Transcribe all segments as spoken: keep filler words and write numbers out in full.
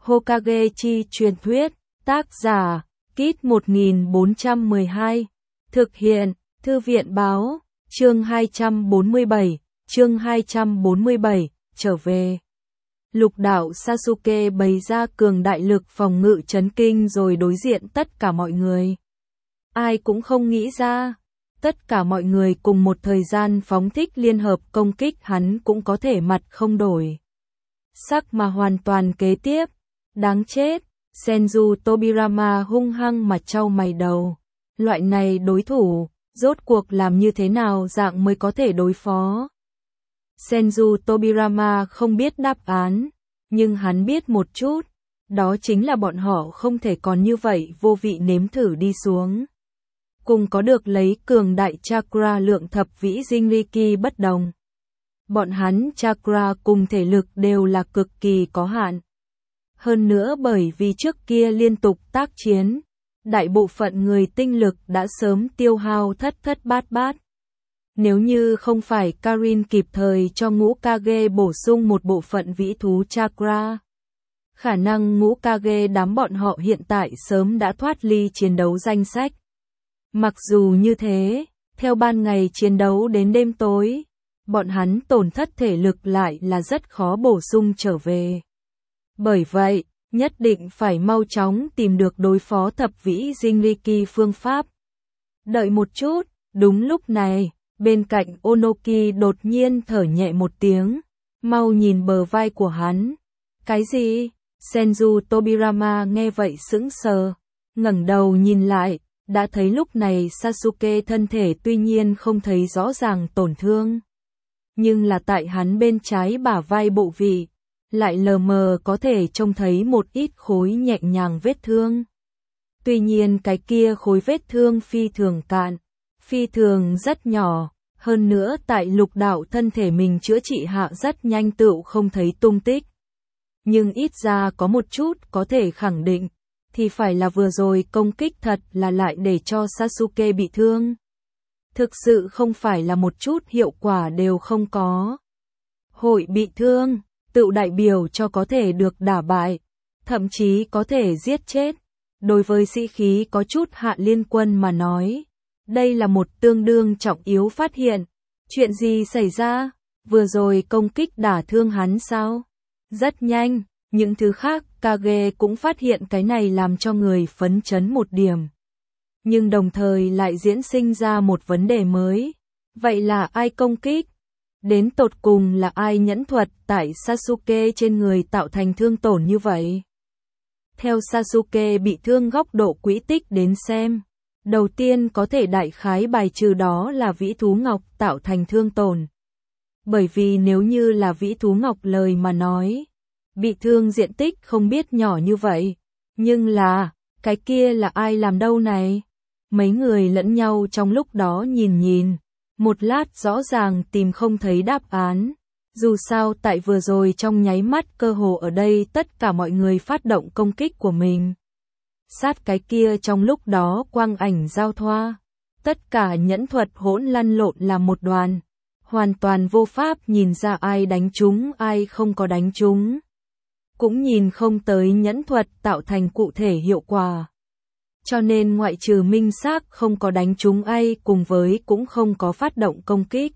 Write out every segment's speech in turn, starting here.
Hokage chi truyền thuyết, tác giả, Kit một nghìn bốn trăm mười hai, thực hiện, Thư viện báo, chương hai trăm bốn mươi bảy, chương hai trăm bốn mươi bảy, trở về. Lục đạo Sasuke bày ra cường đại lực phòng ngự chấn kinh rồi đối diện tất cả mọi người. Ai cũng không nghĩ ra, tất cả mọi người cùng một thời gian phóng thích liên hợp công kích hắn cũng có thể mặt không đổi sắc mà hoàn toàn kế tiếp. Đáng chết, Senju Tobirama hung hăng mà trao mày đầu. Loại này đối thủ, rốt cuộc làm như thế nào dạng mới có thể đối phó? Senju Tobirama không biết đáp án, nhưng hắn biết một chút, đó chính là bọn họ không thể còn như vậy vô vị nếm thử đi xuống. Cùng có được lấy cường đại chakra lượng thập vĩ Jinriki bất đồng. Bọn hắn chakra cùng thể lực đều là cực kỳ có hạn. Hơn nữa bởi vì trước kia liên tục tác chiến, đại bộ phận người tinh lực đã sớm tiêu hao thất thất bát bát. Nếu như không phải Karin kịp thời cho ngũ Kage bổ sung một bộ phận vĩ thú chakra, khả năng ngũ Kage đám bọn họ hiện tại sớm đã thoát ly chiến đấu danh sách. Mặc dù như thế, theo ban ngày chiến đấu đến đêm tối, bọn hắn tổn thất thể lực lại là rất khó bổ sung trở về. Bởi vậy, nhất định phải mau chóng tìm được đối phó thập vĩ Jinriki phương pháp. Đợi một chút, đúng lúc này, bên cạnh Onoki đột nhiên thở nhẹ một tiếng, mau nhìn bờ vai của hắn. Cái gì? Senju Tobirama nghe vậy sững sờ, ngẩng đầu nhìn lại, đã thấy lúc này Sasuke thân thể tuy nhiên không thấy rõ ràng tổn thương, nhưng là tại hắn bên trái bả vai bộ vị, lại lờ mờ có thể trông thấy một ít khối nhẹ nhàng vết thương. Tuy nhiên cái kia khối vết thương phi thường cạn, phi thường rất nhỏ, hơn nữa tại lục đạo thân thể mình chữa trị hạ rất nhanh tựu không thấy tung tích. Nhưng ít ra có một chút có thể khẳng định, thì phải là vừa rồi công kích thật là lại để cho Sasuke bị thương. Thực sự không phải là một chút hiệu quả đều không có. Hội bị thương, tự đại biểu cho có thể được đả bại, thậm chí có thể giết chết. Đối với sĩ khí có chút hạ liên quân mà nói, đây là một tương đương trọng yếu phát hiện. Chuyện gì xảy ra? Vừa rồi công kích đả thương hắn sao? Rất nhanh, những thứ khác Kage cũng phát hiện cái này làm cho người phấn chấn một điểm. Nhưng đồng thời lại diễn sinh ra một vấn đề mới. Vậy là ai công kích? Đến tột cùng là ai nhẫn thuật tại Sasuke trên người tạo thành thương tổn như vậy? Theo Sasuke bị thương góc độ quỹ tích đến xem, đầu tiên có thể đại khái bài trừ đó là vĩ thú ngọc tạo thành thương tổn. Bởi vì nếu như là vĩ thú ngọc lời mà nói, bị thương diện tích không biết nhỏ như vậy. Nhưng là, cái kia là ai làm đâu này? Mấy người lẫn nhau trong lúc đó nhìn nhìn, một lát rõ ràng tìm không thấy đáp án. Dù sao tại vừa rồi trong nháy mắt cơ hồ ở đây tất cả mọi người phát động công kích của mình. Sát cái kia trong lúc đó quang ảnh giao thoa, tất cả nhẫn thuật hỗn lăn lộn là một đoàn, hoàn toàn vô pháp nhìn ra ai đánh trúng ai không có đánh trúng. Cũng nhìn không tới nhẫn thuật tạo thành cụ thể hiệu quả. Cho nên ngoại trừ minh xác không có đánh trúng ai cùng với cũng không có phát động công kích.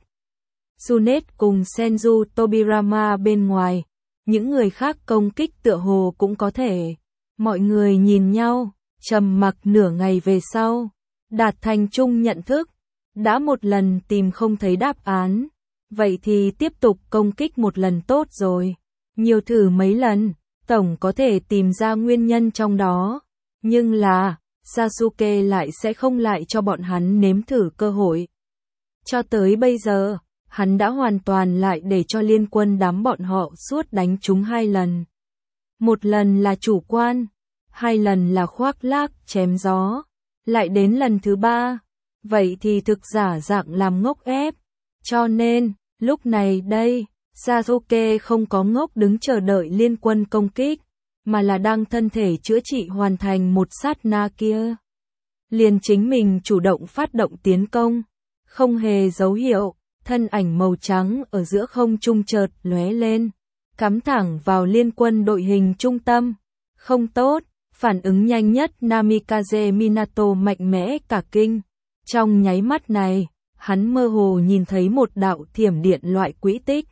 Tsunet cùng Senju Tobirama bên ngoài, những người khác công kích tựa hồ cũng có thể. Mọi người nhìn nhau, trầm mặc nửa ngày về sau, đạt thành chung nhận thức, đã một lần tìm không thấy đáp án, vậy thì tiếp tục công kích một lần tốt rồi. Nhiều thử mấy lần, tổng có thể tìm ra nguyên nhân trong đó, nhưng là, Sasuke lại sẽ không lại cho bọn hắn nếm thử cơ hội. Cho tới bây giờ, hắn đã hoàn toàn lại để cho liên quân đám bọn họ suốt đánh chúng hai lần. Một lần là chủ quan, hai lần là khoác lác chém gió, lại đến lần thứ ba, vậy thì thực giả dạng làm ngốc ép. Cho nên, lúc này đây, Sasuke không có ngốc đứng chờ đợi liên quân công kích, mà là đang thân thể chữa trị hoàn thành một sát na kia. Liền chính mình chủ động phát động tiến công, không hề dấu hiệu, thân ảnh màu trắng ở giữa không trung chợt lóe lên, cắm thẳng vào liên quân đội hình trung tâm, Không tốt, phản ứng nhanh nhất Namikaze Minato mạnh mẽ cả kinh. Trong nháy mắt này, hắn mơ hồ nhìn thấy một đạo thiểm điện loại quỹ tích.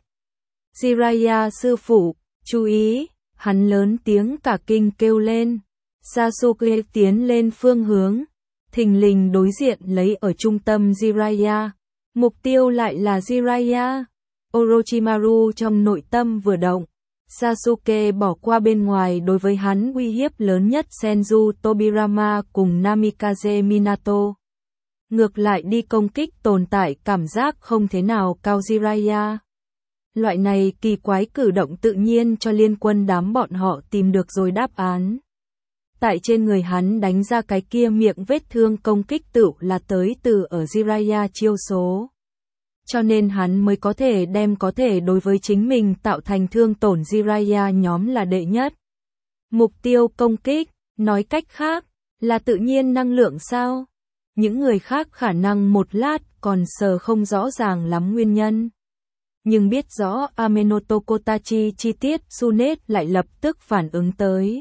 Jiraiya sư phụ, chú ý, hắn lớn tiếng cả kinh kêu lên. Sasuke tiến lên phương hướng, thình lình đối diện lấy ở trung tâm Jiraiya. Mục tiêu lại là Jiraiya. Orochimaru trong nội tâm vừa động. Sasuke bỏ qua bên ngoài đối với hắn uy hiếp lớn nhất Senju Tobirama cùng Namikaze Minato. Ngược lại đi công kích tồn tại cảm giác không thế nào cao Jiraiya. Loại này kỳ quái cử động tự nhiên cho liên quân đám bọn họ tìm được rồi đáp án. Tại trên người hắn đánh ra cái kia miệng vết thương công kích tựu là tới từ ở Jiraiya chiêu số. Cho nên hắn mới có thể đem có thể đối với chính mình tạo thành thương tổn Jiraiya nhóm là đệ nhất. Mục tiêu công kích, nói cách khác, là tự nhiên năng lượng sao? Những người khác khả năng một lát còn sờ không rõ ràng lắm nguyên nhân. Nhưng biết rõ Amenoto Kotachi chi tiết Tsunet lại lập tức phản ứng tới.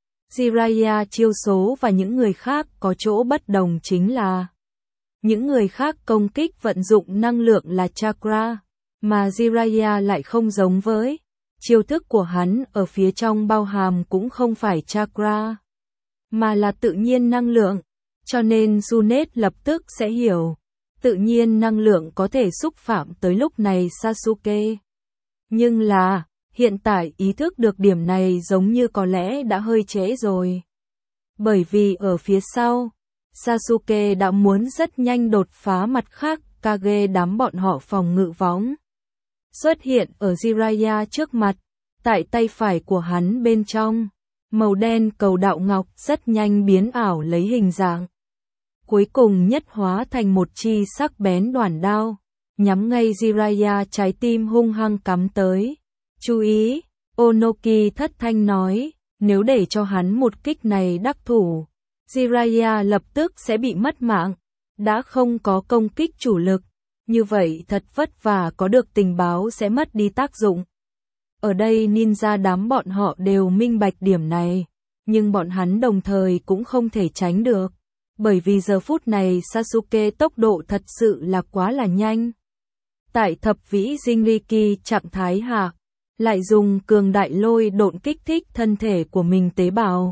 Jiraiya chiêu số và những người khác có chỗ bất đồng chính là những người khác công kích vận dụng năng lượng là chakra, mà Jiraiya lại không giống với. Chiêu thức của hắn ở phía trong bao hàm cũng không phải chakra, mà là tự nhiên năng lượng. Cho nên Tsunet lập tức sẽ hiểu, tự nhiên năng lượng có thể xúc phạm tới lúc này Sasuke. Nhưng là, hiện tại ý thức được điểm này giống như có lẽ đã hơi trễ rồi. Bởi vì ở phía sau, Sasuke đã muốn rất nhanh đột phá mặt khác Kage đám bọn họ phòng ngự võng. Xuất hiện ở Jiraiya trước mặt, tại tay phải của hắn bên trong, màu đen cầu đạo ngọc rất nhanh biến ảo lấy hình dạng. Cuối cùng nhất hóa thành một chi sắc bén đoản đao, nhắm ngay Jiraiya trái tim hung hăng cắm tới. Chú ý, Onoki thất thanh nói, nếu để cho hắn một kích này đắc thủ, Jiraiya lập tức sẽ bị mất mạng, đã không có công kích chủ lực, như vậy thật vất vả có được tình báo sẽ mất đi tác dụng. Ở đây ninja đám bọn họ đều minh bạch điểm này, nhưng bọn hắn đồng thời cũng không thể tránh được, bởi vì giờ phút này Sasuke tốc độ thật sự là quá là nhanh. Tại thập vĩ Jinriki trạng thái hạ, lại dùng cường đại lôi độn kích thích thân thể của mình tế bào.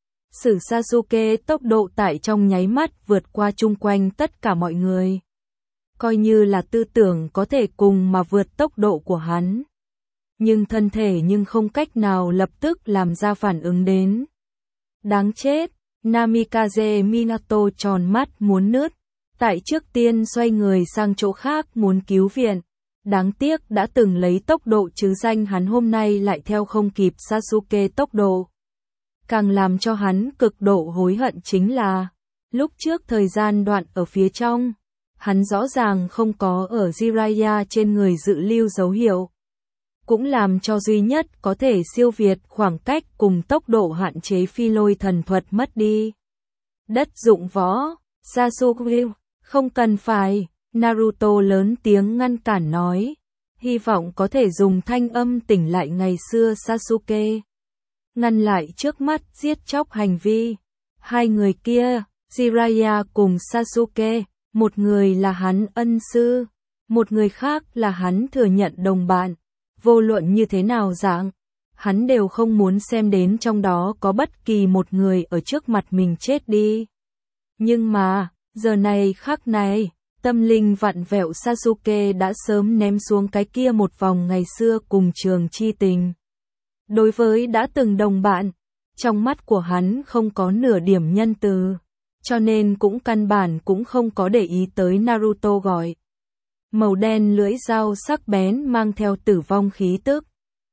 Sử Sasuke tốc độ tại trong nháy mắt vượt qua chung quanh tất cả mọi người. Coi như là tư tưởng có thể cùng mà vượt tốc độ của hắn. Nhưng thân thể nhưng không cách nào lập tức làm ra phản ứng đến. Đáng chết, Namikaze Minato tròn mắt muốn nứt. Tại trước tiên xoay người sang chỗ khác muốn cứu viện. Đáng tiếc đã từng lấy tốc độ chứ danh hắn hôm nay lại theo không kịp Sasuke tốc độ. Càng làm cho hắn cực độ hối hận chính là, lúc trước thời gian đoạn ở phía trong, hắn rõ ràng không có ở Jiraiya trên người dự lưu dấu hiệu. Cũng làm cho duy nhất có thể siêu việt khoảng cách cùng tốc độ hạn chế phi lôi thần thuật mất đi. Đất dụng võ, Sasuke, không cần phải, Naruto lớn tiếng ngăn cản nói, hy vọng có thể dùng thanh âm tỉnh lại ngày xưa Sasuke. Ngăn lại trước mắt giết chóc hành vi. Hai người kia, Jiraiya cùng Sasuke, một người là hắn ân sư, một người khác là hắn thừa nhận đồng bạn. Vô luận như thế nào dạng, hắn đều không muốn xem đến trong đó có bất kỳ một người ở trước mặt mình chết đi. Nhưng mà, giờ này khắc này, tâm linh vặn vẹo Sasuke đã sớm ném xuống cái kia một vòng ngày xưa cùng trường chi tình. Đối với đã từng đồng bạn, trong mắt của hắn không có nửa điểm nhân từ, cho nên cũng căn bản cũng không có để ý tới Naruto gọi. Màu đen lưỡi dao sắc bén mang theo tử vong khí tức.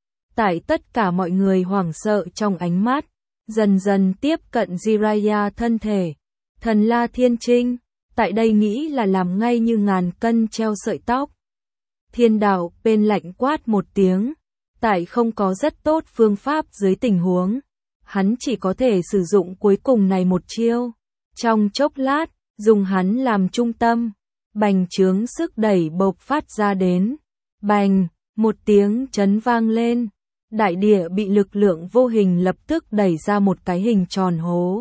Tại tất cả mọi người hoảng sợ trong ánh mắt, dần dần tiếp cận Jiraiya thân thể. Thần La Thiên Trinh, tại đây nghĩ là làm ngay như ngàn cân treo sợi tóc. Thiên đạo bên lạnh quát một tiếng, tại không có rất tốt phương pháp dưới tình huống, hắn chỉ có thể sử dụng cuối cùng này một chiêu. Trong chốc lát, dùng hắn làm trung tâm, bành trướng sức đẩy bộc phát ra đến. Bành, một tiếng chấn vang lên, Đại địa bị lực lượng vô hình lập tức đẩy ra một cái hình tròn hố.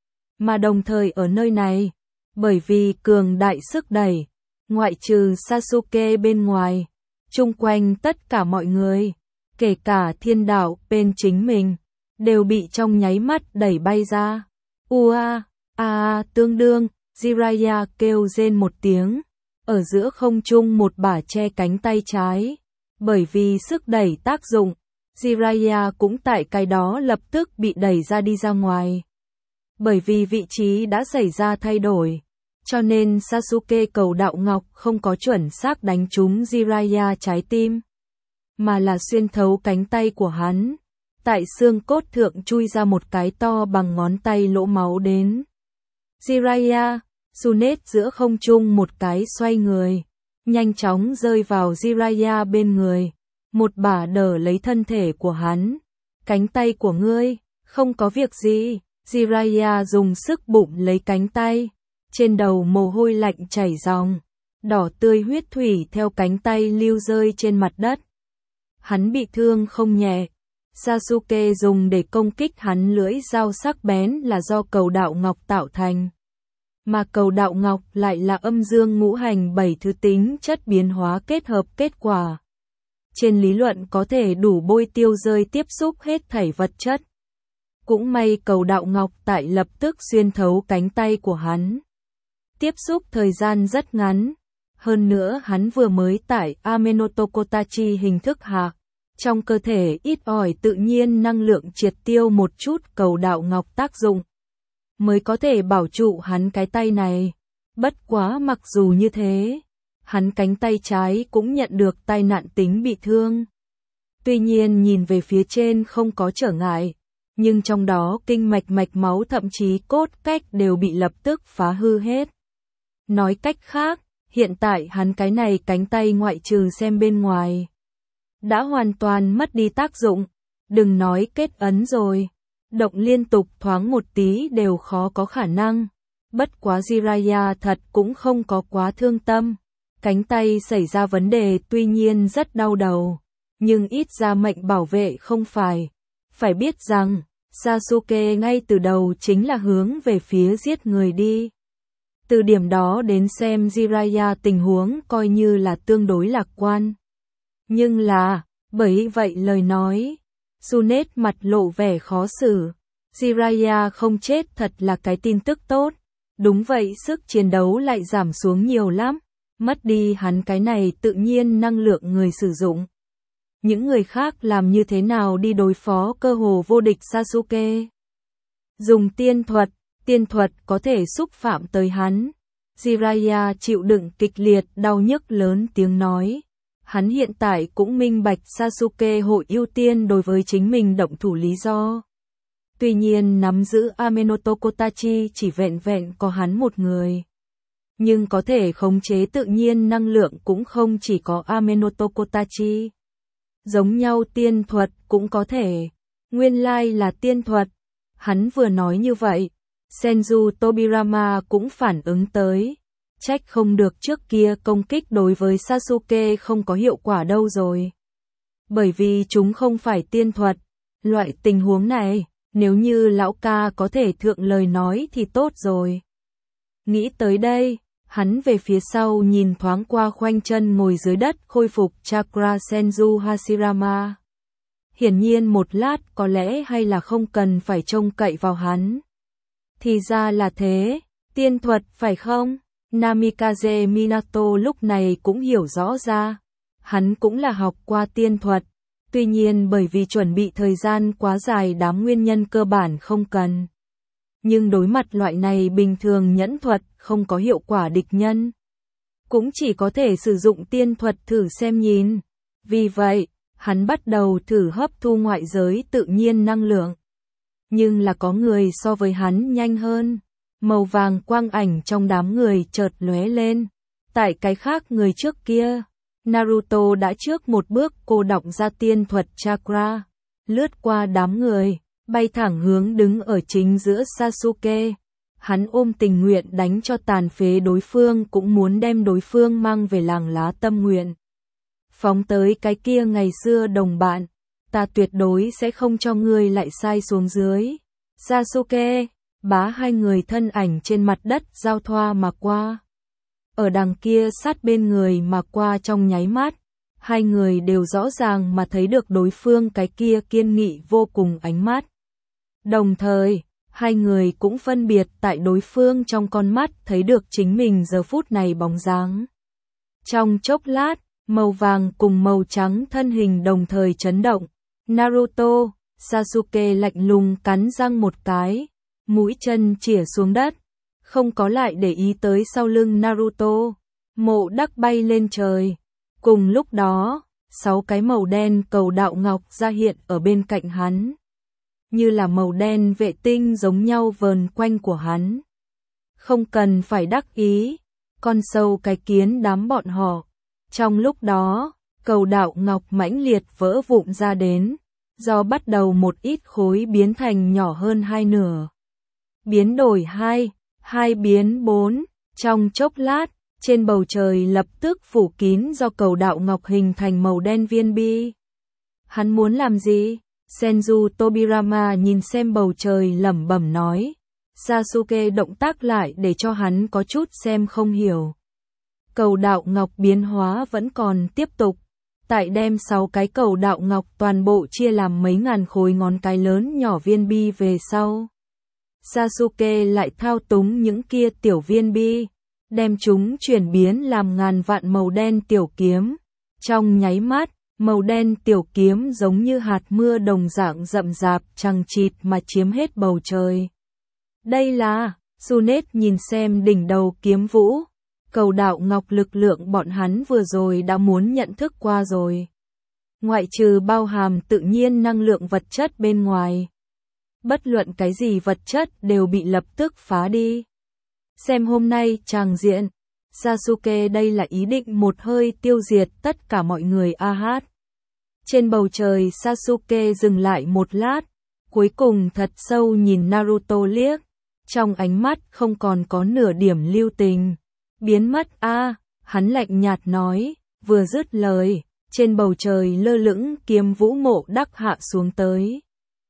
Mà đồng thời ở nơi này, bởi vì cường đại sức đẩy, ngoại trừ Sasuke bên ngoài, chung quanh tất cả mọi người, kể cả thiên đạo bên chính mình, đều bị trong nháy mắt đẩy bay ra. Ua, a, a, tương đương, Jiraiya kêu rên một tiếng, ở giữa không trung một bả che cánh tay trái. Bởi vì sức đẩy tác dụng, Jiraiya cũng tại cái đó lập tức bị đẩy ra đi ra ngoài. Bởi vì vị trí đã xảy ra thay đổi, cho nên Sasuke cầu đạo ngọc không có chuẩn xác đánh trúng Jiraiya trái tim, mà là xuyên thấu cánh tay của hắn, tại xương cốt thượng chui ra một cái to bằng ngón tay lỗ máu đến. Jiraiya, Tsunade giữa không trung một cái xoay người, nhanh chóng rơi vào Jiraiya bên người, một bả đỡ lấy thân thể của hắn. Cánh tay của ngươi, không có việc gì. Jiraiya dùng sức bụng lấy cánh tay, trên đầu mồ hôi lạnh chảy ròng, đỏ tươi huyết thủy theo cánh tay lưu rơi trên mặt đất. Hắn bị thương không nhẹ. Sasuke dùng để công kích hắn lưỡi dao sắc bén là do cầu đạo ngọc tạo thành. Mà cầu đạo ngọc lại là âm dương ngũ hành bảy thứ tính chất biến hóa kết hợp kết quả. Trên lý luận có thể đủ bôi tiêu rơi tiếp xúc hết thảy vật chất. Cũng may cầu đạo ngọc tại lập tức xuyên thấu cánh tay của hắn. Tiếp xúc thời gian rất ngắn. Hơn nữa hắn vừa mới tải Amenotokotachi hình thức hạ. Trong cơ thể ít ỏi tự nhiên năng lượng triệt tiêu một chút cầu đạo ngọc tác dụng. Mới có thể bảo trụ hắn cái tay này. Bất quá mặc dù như thế, hắn cánh tay trái cũng nhận được tai nạn tính bị thương. Tuy nhiên nhìn về phía trên không có trở ngại, nhưng trong đó kinh mạch mạch máu thậm chí cốt cách đều bị lập tức phá hư hết. Nói cách khác, hiện tại hắn cái này cánh tay ngoại trừ xem bên ngoài, đã hoàn toàn mất đi tác dụng, đừng nói kết ấn rồi. Động liên tục thoáng một tí đều khó có khả năng. Bất quá Jiraiya thật cũng không có quá thương tâm. Cánh tay xảy ra vấn đề tuy nhiên rất đau đầu, nhưng ít ra mệnh bảo vệ không phải. Phải biết rằng, Sasuke ngay từ đầu chính là hướng về phía giết người đi. Từ điểm đó đến xem Jiraiya tình huống coi như là tương đối lạc quan. Nhưng là, bởi vậy lời nói, Tsunade mặt lộ vẻ khó xử. Jiraiya không chết thật là cái tin tức tốt. Đúng vậy, sức chiến đấu lại giảm xuống nhiều lắm. Mất đi hắn cái này tự nhiên năng lượng người sử dụng. Những người khác làm như thế nào đi đối phó cơ hồ vô địch Sasuke? Dùng tiên thuật, tiên thuật có thể xúc phạm tới hắn. Jiraiya chịu đựng kịch liệt đau nhức lớn tiếng nói. Hắn hiện tại cũng minh bạch Sasuke hội ưu tiên đối với chính mình động thủ lý do. Tuy nhiên nắm giữ Amenotokotachi chỉ vẹn vẹn có hắn một người. Nhưng có thể khống chế tự nhiên năng lượng cũng không chỉ có Amenotokotachi. Giống nhau tiên thuật cũng có thể. Nguyên lai là tiên thuật. Hắn vừa nói như vậy, Senju Tobirama cũng phản ứng tới. Trách không được trước kia công kích đối với Sasuke không có hiệu quả đâu rồi. Bởi vì chúng không phải tiên thuật. Loại tình huống này, nếu như lão ca có thể thượng lời nói thì tốt rồi. Nghĩ tới đây, hắn về phía sau nhìn thoáng qua khoanh chân ngồi dưới đất khôi phục chakra Senju Hashirama. Hiển nhiên một lát có lẽ hay là không cần phải trông cậy vào hắn. Thì ra là thế, tiên thuật phải không? Namikaze Minato lúc này cũng hiểu rõ ra. Hắn cũng là học qua tiên thuật. Tuy nhiên bởi vì chuẩn bị thời gian quá dài đám nguyên nhân cơ bản không cần. Nhưng đối mặt loại này bình thường nhẫn thuật không có hiệu quả địch nhân. Cũng chỉ có thể sử dụng tiên thuật thử xem nhìn. Vì vậy, hắn bắt đầu thử hấp thu ngoại giới tự nhiên năng lượng. Nhưng là có người so với hắn nhanh hơn. Màu vàng quang ảnh trong đám người chợt lóe lên. Tại cái khác người trước kia, Naruto đã trước một bước cô đọng ra tiên thuật chakra, lướt qua đám người, bay thẳng hướng đứng ở chính giữa Sasuke. Hắn ôm tình nguyện đánh cho tàn phế đối phương cũng muốn đem đối phương mang về làng lá tâm nguyện. Phóng tới cái kia ngày xưa đồng bạn, ta tuyệt đối sẽ không cho ngươi lại sai xuống dưới. Sasuke, bá hai người thân ảnh trên mặt đất giao thoa mà qua. Ở đằng kia sát bên người mà qua trong nháy mắt, hai người đều rõ ràng mà thấy được đối phương cái kia kiên nghị vô cùng ánh mắt. Đồng thời, hai người cũng phân biệt tại đối phương trong con mắt thấy được chính mình giờ phút này bóng dáng. Trong chốc lát, màu vàng cùng màu trắng thân hình đồng thời chấn động. Naruto, Sasuke lạnh lùng cắn răng một cái, mũi chân chĩa xuống đất, không có lại để ý tới sau lưng Naruto. Mộ Đắc bay lên trời. Cùng lúc đó, sáu cái màu đen cầu đạo ngọc ra hiện ở bên cạnh hắn, như là màu đen vệ tinh giống nhau vờn quanh của hắn. Không cần phải đắc ý, con sâu cái kiến đám bọn họ. Trong lúc đó, cầu đạo ngọc mãnh liệt vỡ vụn ra đến, do bắt đầu một ít khối biến thành nhỏ hơn hai nửa. Biến đổi hai, hai biến bốn, trong chốc lát, trên bầu trời lập tức phủ kín do cầu đạo ngọc hình thành màu đen viên bi. Hắn muốn làm gì? Senju Tobirama nhìn xem bầu trời lẩm bẩm nói. Sasuke động tác lại để cho hắn có chút xem không hiểu. Cầu đạo ngọc biến hóa vẫn còn tiếp tục. Tại đem sáu cái cầu đạo ngọc toàn bộ chia làm mấy ngàn khối ngón cái lớn nhỏ viên bi về sau. Sasuke lại thao túng những kia tiểu viên bi, đem chúng chuyển biến làm ngàn vạn màu đen tiểu kiếm. Trong nháy mắt, màu đen tiểu kiếm giống như hạt mưa đồng dạng rậm rạp chằng chịt mà chiếm hết bầu trời. Đây là, Sunet nhìn xem đỉnh đầu kiếm vũ, cầu đạo ngọc lực lượng bọn hắn vừa rồi đã muốn nhận thức qua rồi. Ngoại trừ bao hàm tự nhiên năng lượng vật chất bên ngoài, bất luận cái gì vật chất đều bị lập tức phá đi. Xem hôm nay tràng diện, Sasuke đây là ý định một hơi tiêu diệt tất cả mọi người a hát. Trên bầu trời Sasuke dừng lại một lát, cuối cùng thật sâu nhìn Naruto liếc, trong ánh mắt không còn có nửa điểm lưu tình. Biến mất a, hắn lạnh nhạt nói, vừa dứt lời, trên bầu trời lơ lửng kiếm vũ Mộ Đắc hạ xuống tới.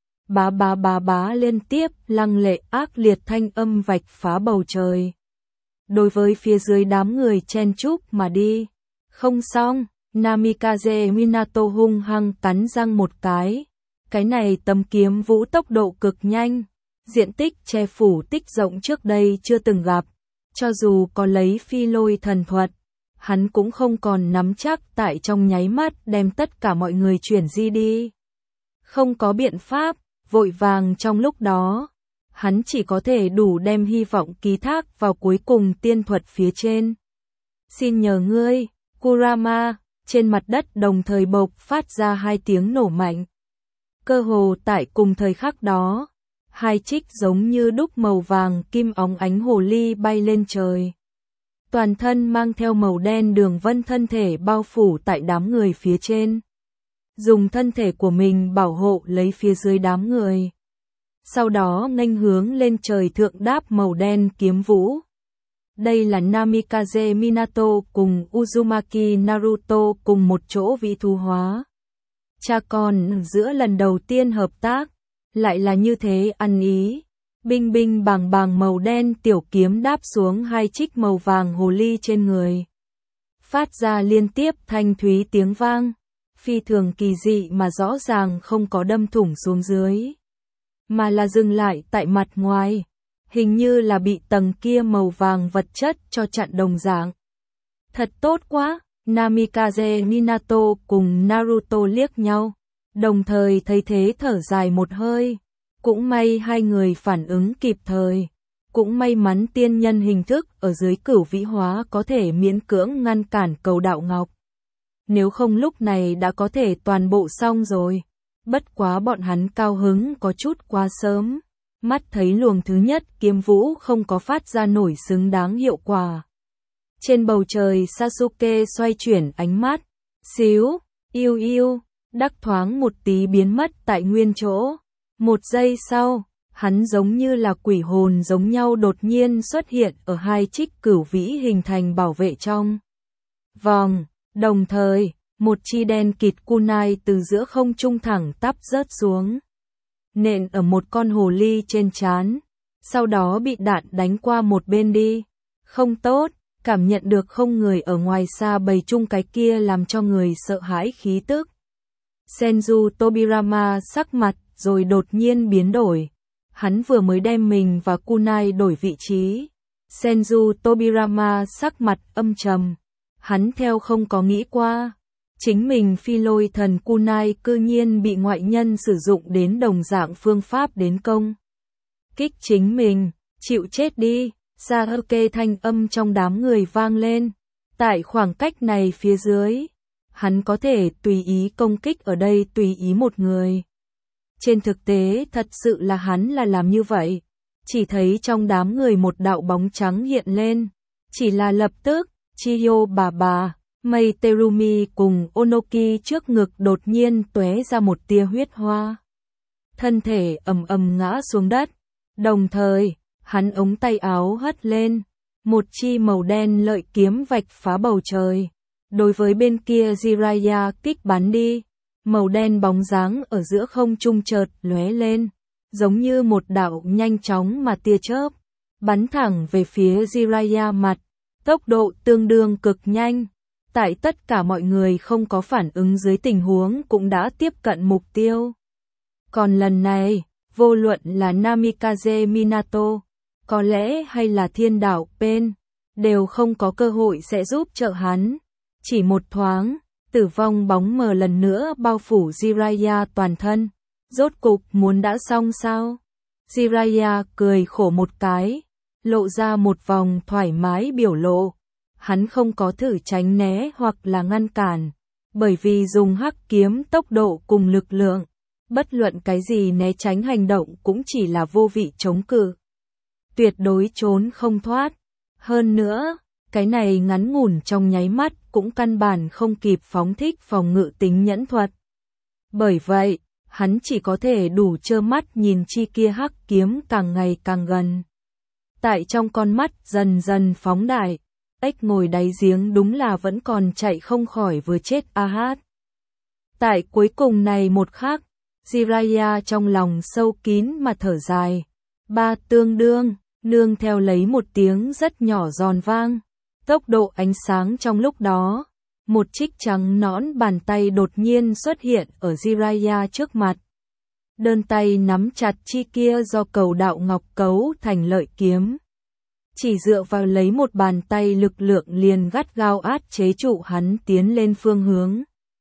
Bá bá bá bá liên tiếp lăng lệ ác liệt thanh âm vạch phá bầu trời. Đối với phía dưới đám người chen chúc mà đi. Không xong, Namikaze Minato hung hăng cắn răng một cái. Cái này tấm kiếm vũ tốc độ cực nhanh, diện tích che phủ tích rộng trước đây chưa từng gặp. Cho dù có lấy phi lôi thần thuật, hắn cũng không còn nắm chắc tại trong nháy mắt đem tất cả mọi người chuyển di đi. Không có biện pháp, vội vàng trong lúc đó, hắn chỉ có thể đủ đem hy vọng ký thác vào cuối cùng tiên thuật phía trên. Xin nhờ ngươi, Kurama, trên mặt đất đồng thời bộc phát ra hai tiếng nổ mạnh. Cơ hồ tại cùng thời khắc đó, hai trích giống như đúc màu vàng kim óng ánh hồ ly bay lên trời. Toàn thân mang theo màu đen đường vân thân thể bao phủ tại đám người phía trên. Dùng thân thể của mình bảo hộ lấy phía dưới đám người. Sau đó nghênh hướng lên trời thượng đáp màu đen kiếm vũ. Đây là Namikaze Minato cùng Uzumaki Naruto cùng một chỗ vị thu hóa. Cha con giữa lần đầu tiên hợp tác, lại là như thế ăn ý. Binh binh bàng bàng màu đen tiểu kiếm đáp xuống hai trích màu vàng hồ ly trên người. Phát ra liên tiếp thanh thúy tiếng vang, phi thường kỳ dị mà rõ ràng không có đâm thủng xuống dưới, mà là dừng lại tại mặt ngoài, hình như là bị tầng kia màu vàng vật chất cho chặn đồng dạng. Thật tốt quá, Namikaze Minato cùng Naruto liếc nhau, đồng thời thấy thế thở dài một hơi. Cũng may hai người phản ứng kịp thời, cũng may mắn tiên nhân hình thức ở dưới cửu vĩ hóa có thể miễn cưỡng ngăn cản cầu đạo ngọc. Nếu không lúc này đã có thể toàn bộ xong rồi. Bất quá bọn hắn cao hứng có chút quá sớm. Mắt thấy luồng thứ nhất kiếm vũ không có phát ra nổi xứng đáng hiệu quả. Trên bầu trời Sasuke xoay chuyển ánh mắt. Xíu, yêu yêu, đắc thoáng một tí biến mất tại nguyên chỗ. Một giây sau, hắn giống như là quỷ hồn giống nhau đột nhiên xuất hiện ở hai trích cửu vĩ hình thành bảo vệ trong vòng. Đồng thời, một chi đen kịt kunai từ giữa không trung thẳng tắp rớt xuống, nện ở một con hồ ly trên trán, sau đó bị đạn đánh qua một bên đi. Không tốt, cảm nhận được không người ở ngoài xa bầy chung cái kia làm cho người sợ hãi khí tức. Senju Tobirama sắc mặt rồi đột nhiên biến đổi. Hắn vừa mới đem mình và kunai đổi vị trí. Senju Tobirama sắc mặt âm trầm. Hắn theo không có nghĩ qua. Chính mình phi lôi thần kunai cư nhiên bị ngoại nhân sử dụng đến đồng dạng phương pháp đến công kích chính mình. Chịu chết đi. Sasuke thanh âm trong đám người vang lên. Tại khoảng cách này phía dưới, hắn có thể tùy ý công kích ở đây tùy ý một người. Trên thực tế thật sự là hắn là làm như vậy. Chỉ thấy trong đám người một đạo bóng trắng hiện lên. Chỉ là lập tức, Chiyo bà bà, Mei Terumi cùng Onoki trước ngực đột nhiên tóe ra một tia huyết hoa. Thân thể ầm ầm ngã xuống đất. Đồng thời, hắn ống tay áo hất lên. Một chi màu đen lợi kiếm vạch phá bầu trời. Đối với bên kia Jiraiya kích bắn đi. Màu đen bóng dáng ở giữa không trung chợt lóe lên. Giống như một đạo nhanh chóng mà tia chớp. Bắn thẳng về phía Jiraiya mặt. Tốc độ tương đương cực nhanh. Tại tất cả mọi người không có phản ứng dưới tình huống cũng đã tiếp cận mục tiêu. Còn lần này, vô luận là Namikaze Minato, có lẽ hay là thiên đạo Pen, đều không có cơ hội sẽ giúp trợ hắn. Chỉ một thoáng, tử vong bóng mờ lần nữa bao phủ Jiraiya toàn thân. Rốt cục muốn đã xong sao? Jiraiya cười khổ một cái, lộ ra một vòng thoải mái biểu lộ. Hắn không có thử tránh né hoặc là ngăn cản, bởi vì dùng hắc kiếm tốc độ cùng lực lượng, bất luận cái gì né tránh hành động cũng chỉ là vô vị chống cự. Tuyệt đối trốn không thoát. Hơn nữa, cái này ngắn ngủn trong nháy mắt cũng căn bản không kịp phóng thích phòng ngự tính nhẫn thuật. Bởi vậy, hắn chỉ có thể đủ trơ mắt nhìn chi kia hắc kiếm càng ngày càng gần. Tại trong con mắt dần dần phóng đại, ếch ngồi đáy giếng đúng là vẫn còn chạy không khỏi vừa chết a hát. Tại cuối cùng này một khắc, Jiraiya trong lòng sâu kín mà thở dài. Ba tương đương, nương theo lấy một tiếng rất nhỏ giòn vang. Tốc độ ánh sáng trong lúc đó, một chiếc trắng nõn bàn tay đột nhiên xuất hiện ở Jiraiya trước mặt. Đơn tay nắm chặt chi kia do cầu đạo ngọc cấu thành lợi kiếm. Chỉ dựa vào lấy một bàn tay lực lượng liền gắt gao át chế trụ hắn tiến lên phương hướng.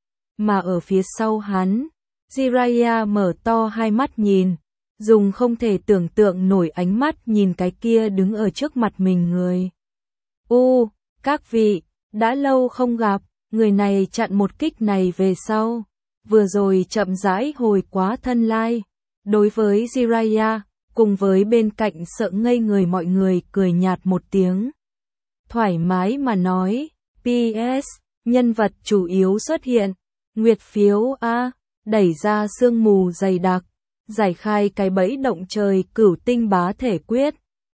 Mà ở phía sau hắn, Jiraiya mở to hai mắt nhìn, dùng không thể tưởng tượng nổi ánh mắt nhìn cái kia đứng ở trước mặt mình người. U, các vị, đã lâu không gặp, người này chặn một kích này về sau, vừa rồi chậm rãi hồi quá thân lai. Đối với Jiraiya, cùng với bên cạnh sợ ngây người mọi người cười nhạt một tiếng. Thoải mái mà nói, pê ét, nhân vật chủ yếu xuất hiện, nguyệt phiếu A, đẩy ra sương mù dày đặc, giải khai cái bẫy động trời cửu tinh bá thể quyết.